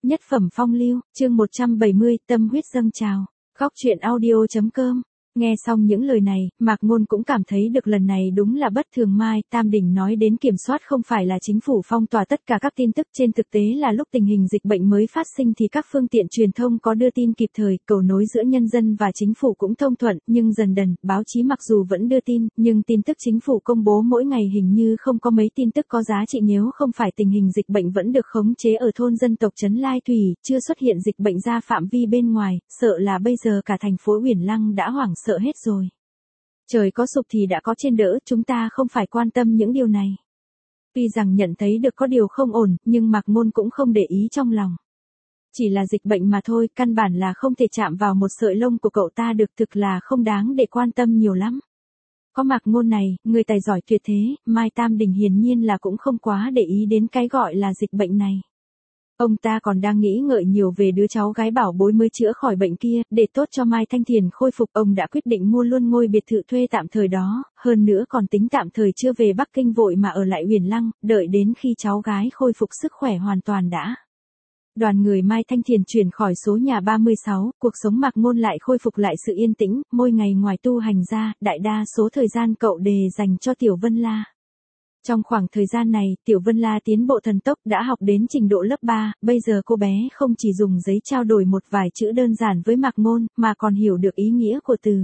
Nhất phẩm phong lưu, chương 170, tâm huyết dâng trào. Góc truyện audio.com. Nghe xong những lời này, Mạc Ngôn cũng cảm thấy được lần này đúng là bất thường. Mai Tam Đỉnh nói đến kiểm soát không phải là chính phủ phong tỏa tất cả các tin tức, trên thực tế là lúc tình hình dịch bệnh mới phát sinh thì các phương tiện truyền thông có đưa tin kịp thời, cầu nối giữa nhân dân và chính phủ cũng thông thuận, nhưng dần dần, báo chí mặc dù vẫn đưa tin, nhưng tin tức chính phủ công bố mỗi ngày hình như không có mấy tin tức có giá trị. Nếu không phải tình hình dịch bệnh vẫn được khống chế ở thôn dân tộc trấn Lai Thủy, chưa xuất hiện dịch bệnh ra phạm vi bên ngoài, sợ là bây giờ cả thành phố Uyển Lăng đã hoảng sợ hết rồi. Trời có sụp thì đã có trên đỡ, chúng ta không phải quan tâm những điều này. Tuy rằng nhận thấy được có điều không ổn, nhưng Mạc Ngôn cũng không để ý trong lòng. Chỉ là dịch bệnh mà thôi, căn bản là không thể chạm vào một sợi lông của cậu ta được, thực là không đáng để quan tâm nhiều lắm. Có Mạc Ngôn này, người tài giỏi tuyệt thế, Mai Tam Đỉnh hiển nhiên là cũng không quá để ý đến cái gọi là dịch bệnh này. Ông ta còn đang nghĩ ngợi nhiều về đứa cháu gái bảo bối mới chữa khỏi bệnh kia, để tốt cho Mai Thanh Thiền khôi phục, ông đã quyết định mua luôn ngôi biệt thự thuê tạm thời đó, hơn nữa còn tính tạm thời chưa về Bắc Kinh vội mà ở lại Uyển Lăng, đợi đến khi cháu gái khôi phục sức khỏe hoàn toàn đã. Đoàn người Mai Thanh Thiền chuyển khỏi số nhà 36, cuộc sống Mạc Ngôn lại khôi phục lại sự yên tĩnh, mỗi ngày ngoài tu hành ra, đại đa số thời gian cậu đề dành cho Tiểu Vân La. Trong khoảng thời gian này, Tiểu Vân La tiến bộ thần tốc, đã học đến trình độ lớp 3, bây giờ cô bé không chỉ dùng giấy trao đổi một vài chữ đơn giản với Mạc Ngôn, mà còn hiểu được ý nghĩa của từ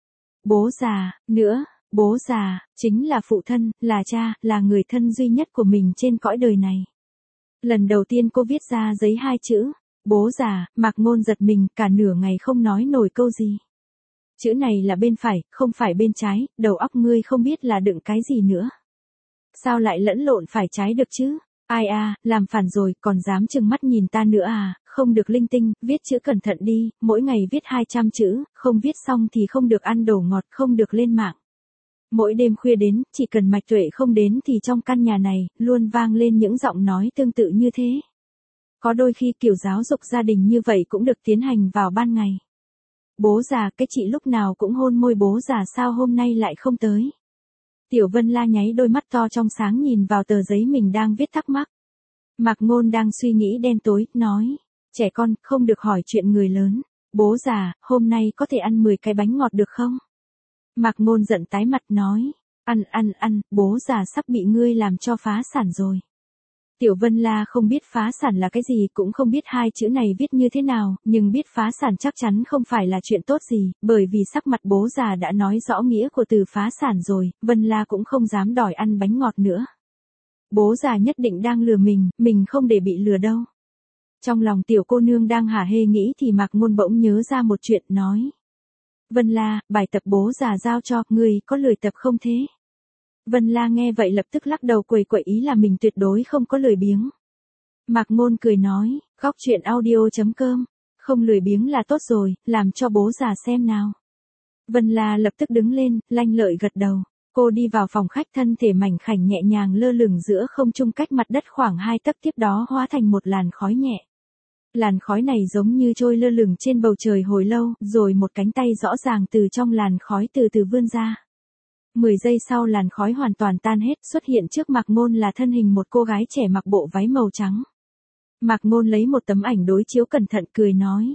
bố già, nữa, bố già, chính là phụ thân, là cha, là người thân duy nhất của mình trên cõi đời này. Lần đầu tiên cô viết ra giấy hai chữ, bố già, Mạc Ngôn giật mình, cả nửa ngày không nói nổi câu gì. Chữ này là bên phải, không phải bên trái, đầu óc ngươi không biết là đựng cái gì nữa. Sao lại lẫn lộn phải trái được chứ? Ai à, làm phản rồi, còn dám trừng mắt nhìn ta nữa à, không được linh tinh, viết chữ cẩn thận đi, mỗi ngày viết 200 chữ, không viết xong thì không được ăn đồ ngọt, không được lên mạng. Mỗi đêm khuya đến, chỉ cần Mạch Tuệ không đến thì trong căn nhà này, luôn vang lên những giọng nói tương tự như thế. Có đôi khi kiểu giáo dục gia đình như vậy cũng được tiến hành vào ban ngày. Bố già, cái chị lúc nào cũng hôn môi bố già sao hôm nay lại không tới? Tiểu Vân La nháy đôi mắt to trong sáng nhìn vào tờ giấy mình đang viết thắc mắc. Mạc Ngôn đang suy nghĩ đen tối, nói, trẻ con, không được hỏi chuyện người lớn. Bố già, hôm nay có thể ăn 10 cái bánh ngọt được không? Mạc Ngôn giận tái mặt nói, ăn, bố già sắp bị ngươi làm cho phá sản rồi. Tiểu Vân La không biết phá sản là cái gì, cũng không biết hai chữ này viết như thế nào, nhưng biết phá sản chắc chắn không phải là chuyện tốt gì, bởi vì sắc mặt bố già đã nói rõ nghĩa của từ phá sản rồi, Vân La cũng không dám đòi ăn bánh ngọt nữa. Bố già nhất định đang lừa mình không để bị lừa đâu. Trong lòng tiểu cô nương đang hả hê nghĩ thì Mạc Ngôn bỗng nhớ ra một chuyện, nói, Vân La, bài tập bố già giao cho, ngươi có lười tập không thế? Vân La nghe vậy lập tức lắc đầu quẩy ý là mình tuyệt đối không có lười biếng. Mạc Ngôn cười nói, góc truyện audio.com, không lười biếng là tốt rồi, làm cho bố già xem nào. Vân La lập tức đứng lên, lanh lợi gật đầu. Cô đi vào phòng khách, thân thể mảnh khảnh nhẹ nhàng lơ lửng giữa không trung cách mặt đất khoảng 2 tấc, tiếp đó hóa thành một làn khói nhẹ. Làn khói này giống như trôi lơ lửng trên bầu trời hồi lâu, rồi một cánh tay rõ ràng từ trong làn khói từ từ vươn ra. 10 giây sau làn khói hoàn toàn tan hết, xuất hiện trước Mạc Ngôn là thân hình một cô gái trẻ mặc bộ váy màu trắng. Mạc Ngôn lấy một tấm ảnh đối chiếu cẩn thận cười nói.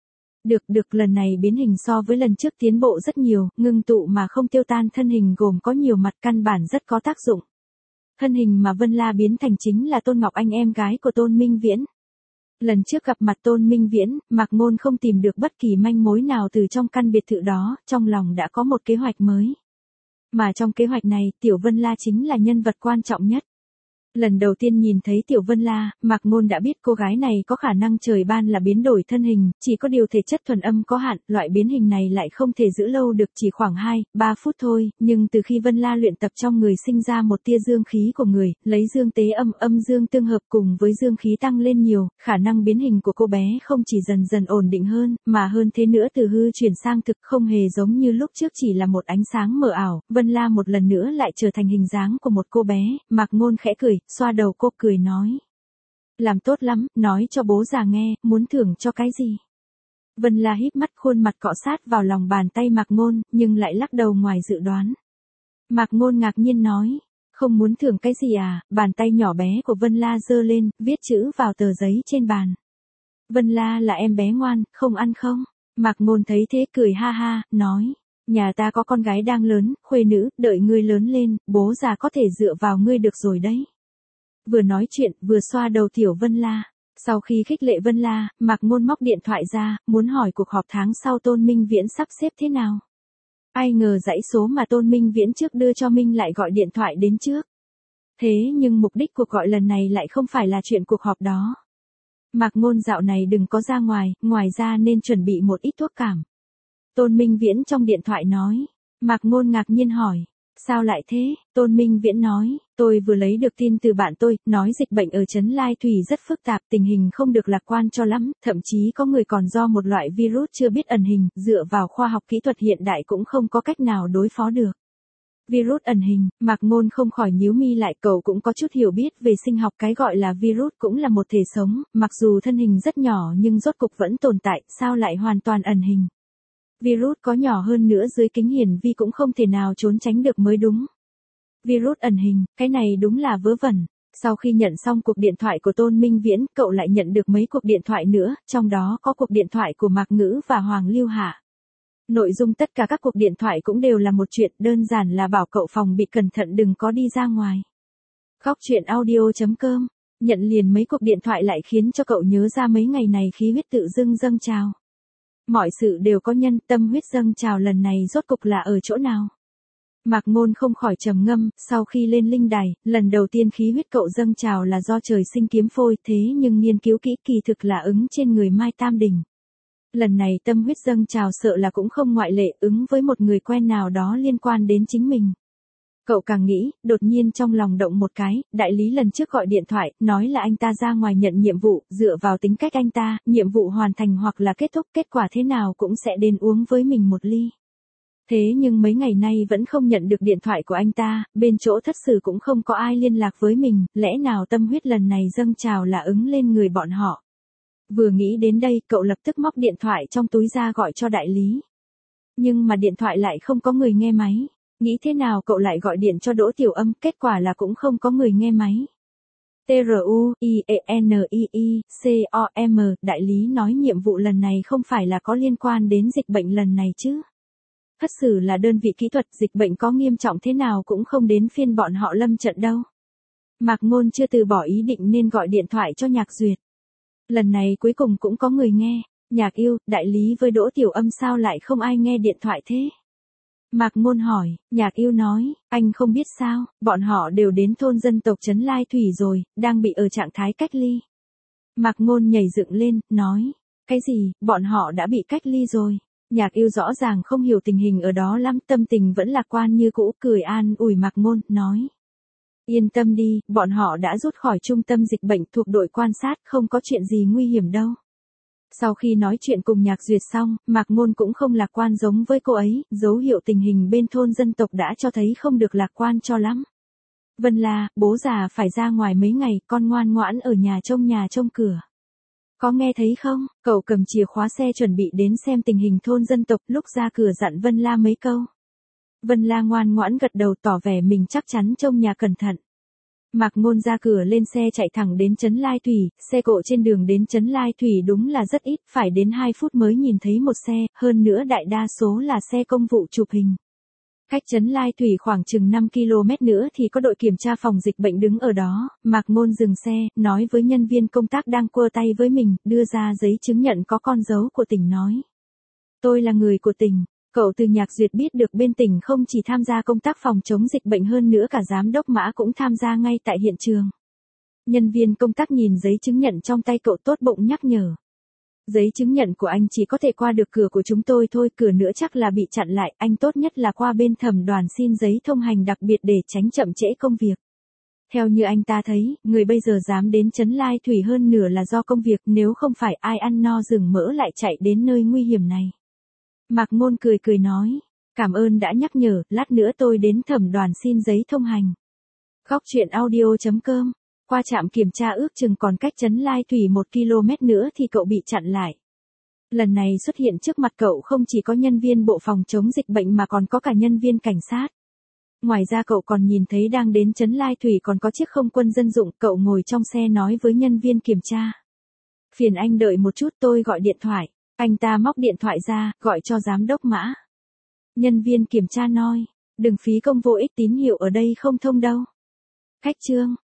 Được, lần này biến hình so với lần trước tiến bộ rất nhiều, ngưng tụ mà không tiêu tan, thân hình gồm có nhiều mặt, căn bản rất có tác dụng. Thân hình mà Vân La biến thành chính là Tôn Ngọc Anh, em gái của Tôn Minh Viễn. Lần trước gặp mặt Tôn Minh Viễn, Mạc Ngôn không tìm được bất kỳ manh mối nào từ trong căn biệt thự đó, trong lòng đã có một kế hoạch mới. Mà trong kế hoạch này, Tiểu Vân La chính là nhân vật quan trọng nhất. Lần đầu tiên nhìn thấy Tiểu Vân La, Mạc Ngôn đã biết cô gái này có khả năng trời ban là biến đổi thân hình, chỉ có điều thể chất thuần âm có hạn, loại biến hình này lại không thể giữ lâu được, chỉ khoảng 2-3 phút thôi, nhưng từ khi Vân La luyện tập trong người sinh ra một tia dương khí của người, lấy dương tế âm dương tương hợp cùng với dương khí tăng lên nhiều, khả năng biến hình của cô bé không chỉ dần dần ổn định hơn, mà hơn thế nữa từ hư chuyển sang thực, không hề giống như lúc trước chỉ là một ánh sáng mờ ảo, Vân La một lần nữa lại trở thành hình dáng của một cô bé. Mạc Ngôn khẽ cười, xoa đầu cô cười nói. Làm tốt lắm, nói cho bố già nghe, muốn thưởng cho cái gì? Vân La híp mắt, khuôn mặt cọ sát vào lòng bàn tay Mạc Ngôn, nhưng lại lắc đầu ngoài dự đoán. Mạc Ngôn ngạc nhiên nói, không muốn thưởng cái gì à? Bàn tay nhỏ bé của Vân La giơ lên, viết chữ vào tờ giấy trên bàn. Vân La là em bé ngoan, không ăn không? Mạc Ngôn thấy thế cười ha ha, nói. Nhà ta có con gái đang lớn, khuê nữ, đợi ngươi lớn lên, bố già có thể dựa vào ngươi được rồi đấy. Vừa nói chuyện, vừa xoa đầu tiểu Vân La. Sau khi khích lệ Vân La, Mạc Ngôn móc điện thoại ra, muốn hỏi cuộc họp tháng sau Tôn Minh Viễn sắp xếp thế nào. Ai ngờ dãy số mà Tôn Minh Viễn trước đưa cho Minh lại gọi điện thoại đến trước. Thế nhưng mục đích cuộc gọi lần này lại không phải là chuyện cuộc họp đó. Mạc Ngôn dạo này đừng có ra ngoài ra nên chuẩn bị một ít thuốc cảm. Tôn Minh Viễn trong điện thoại nói. Mạc Ngôn ngạc nhiên hỏi. Sao lại thế? Tôn Minh Viễn nói. Tôi vừa lấy được tin từ bạn tôi, nói dịch bệnh ở Trấn Lai Thủy rất phức tạp, tình hình không được lạc quan cho lắm, thậm chí có người còn do một loại virus chưa biết ẩn hình, dựa vào khoa học kỹ thuật hiện đại cũng không có cách nào đối phó được. Virus ẩn hình, Mạc Ngôn không khỏi nhíu mi lại, cậu cũng có chút hiểu biết về sinh học, cái gọi là virus cũng là một thể sống, mặc dù thân hình rất nhỏ nhưng rốt cục vẫn tồn tại, sao lại hoàn toàn ẩn hình. Virus có nhỏ hơn nữa dưới kính hiển vi cũng không thể nào trốn tránh được mới đúng. Virus ẩn hình, cái này đúng là vớ vẩn. Sau khi nhận xong cuộc điện thoại của Tôn Minh Viễn, cậu lại nhận được mấy cuộc điện thoại nữa, trong đó có cuộc điện thoại của Mạc Ngữ và Hoàng Lưu Hạ. Nội dung tất cả các cuộc điện thoại cũng đều là một chuyện, đơn giản là bảo cậu phòng bị cẩn thận đừng có đi ra ngoài. Khóc chuyện audio.com, nhận liền mấy cuộc điện thoại lại khiến cho cậu nhớ ra mấy ngày này khí huyết tự dưng dâng trào. Mọi sự đều có nhân, tâm huyết dâng trào lần này rốt cục là ở chỗ nào? Mạc Ngôn không khỏi trầm ngâm, sau khi lên linh đài, lần đầu tiên khí huyết cậu dâng trào là do trời sinh kiếm phôi, thế nhưng nghiên cứu kỹ kỳ thực là ứng trên người Mai Tam Đỉnh. Lần này tâm huyết dâng trào sợ là cũng không ngoại lệ, ứng với một người quen nào đó liên quan đến chính mình. Cậu càng nghĩ, đột nhiên trong lòng động một cái, đại lý lần trước gọi điện thoại, nói là anh ta ra ngoài nhận nhiệm vụ, dựa vào tính cách anh ta, nhiệm vụ hoàn thành hoặc là kết thúc, kết quả thế nào cũng sẽ đến uống với mình một ly. Thế nhưng mấy ngày nay vẫn không nhận được điện thoại của anh ta, bên chỗ thất sử cũng không có ai liên lạc với mình, lẽ nào tâm huyết lần này dâng trào là ứng lên người bọn họ. Vừa nghĩ đến đây, cậu lập tức móc điện thoại trong túi ra gọi cho đại lý. Nhưng mà điện thoại lại không có người nghe máy. Nghĩ thế nào cậu lại gọi điện cho Đỗ Tiểu Âm, kết quả là cũng không có người nghe máy. TRUIENIICOM, đại lý nói nhiệm vụ lần này không phải là có liên quan đến dịch bệnh lần này chứ. Thất sử là đơn vị kỹ thuật, dịch bệnh có nghiêm trọng thế nào cũng không đến phiên bọn họ lâm trận đâu. Mạc Ngôn chưa từ bỏ ý định nên gọi điện thoại cho Nhạc Duyệt. Lần này cuối cùng cũng có người nghe. Nhạc Yêu, đại lý với Đỗ Tiểu Âm sao lại không ai nghe điện thoại thế? Mạc Ngôn hỏi, Nhạc Yêu nói, anh không biết sao, bọn họ đều đến thôn dân tộc Trấn Lai Thủy rồi, đang bị ở trạng thái cách ly. Mạc Ngôn nhảy dựng lên, nói, cái gì, bọn họ đã bị cách ly rồi. Nhạc Yêu rõ ràng không hiểu tình hình ở đó lắm, tâm tình vẫn lạc quan như cũ, cười an ủi Mạc Ngôn, nói. Yên tâm đi, bọn họ đã rút khỏi trung tâm dịch bệnh thuộc đội quan sát, không có chuyện gì nguy hiểm đâu. Sau khi nói chuyện cùng Nhạc Duyệt xong, Mạc Ngôn cũng không lạc quan giống với cô ấy, dấu hiệu tình hình bên thôn dân tộc đã cho thấy không được lạc quan cho lắm. Vân La, bố già phải ra ngoài mấy ngày, con ngoan ngoãn ở nhà trông cửa. Có nghe thấy không? Cậu cầm chìa khóa xe chuẩn bị đến xem tình hình thôn dân tộc, lúc ra cửa dặn Vân La mấy câu. Vân La ngoan ngoãn gật đầu tỏ vẻ mình chắc chắn trông nhà cẩn thận. Mạc Ngôn ra cửa lên xe chạy thẳng đến Trấn Lai Thủy, xe cộ trên đường đến Trấn Lai Thủy đúng là rất ít, phải đến 2 phút mới nhìn thấy một xe, hơn nữa đại đa số là xe công vụ chụp hình. Cách Trấn Lai Thủy khoảng chừng 5 km nữa thì có đội kiểm tra phòng dịch bệnh đứng ở đó, Mạc Ngôn dừng xe, nói với nhân viên công tác đang quơ tay với mình, đưa ra giấy chứng nhận có con dấu của tỉnh nói. Tôi là người của tỉnh. Cậu từ Nhạc Duyệt biết được bên tỉnh không chỉ tham gia công tác phòng chống dịch bệnh hơn nữa cả giám đốc Mã cũng tham gia ngay tại hiện trường. Nhân viên công tác nhìn giấy chứng nhận trong tay cậu tốt bụng nhắc nhở. Giấy chứng nhận của anh chỉ có thể qua được cửa của chúng tôi thôi, cửa nữa chắc là bị chặn lại, anh tốt nhất là qua bên thẩm đoàn xin giấy thông hành đặc biệt để tránh chậm trễ công việc. Theo như anh ta thấy, người bây giờ dám đến Trấn Lai Thủy hơn nửa là do công việc, nếu không phải ai ăn no rừng mỡ lại chạy đến nơi nguy hiểm này. Mạc Ngôn cười nói, cảm ơn đã nhắc nhở, lát nữa tôi đến thẩm đoàn xin giấy thông hành. Khóc chuyện audio.com, qua trạm kiểm tra ước chừng còn cách Trấn Lai Thủy 1 km nữa thì cậu bị chặn lại. Lần này xuất hiện trước mặt cậu không chỉ có nhân viên bộ phòng chống dịch bệnh mà còn có cả nhân viên cảnh sát. Ngoài ra cậu còn nhìn thấy đang đến Trấn Lai Thủy còn có chiếc không quân dân dụng, cậu ngồi trong xe nói với nhân viên kiểm tra. Phiền anh đợi một chút tôi gọi điện thoại. Anh ta móc điện thoại ra, gọi cho giám đốc Mã. Nhân viên kiểm tra nói, đừng phí công vô ích, tín hiệu ở đây không thông đâu. Khách Trương,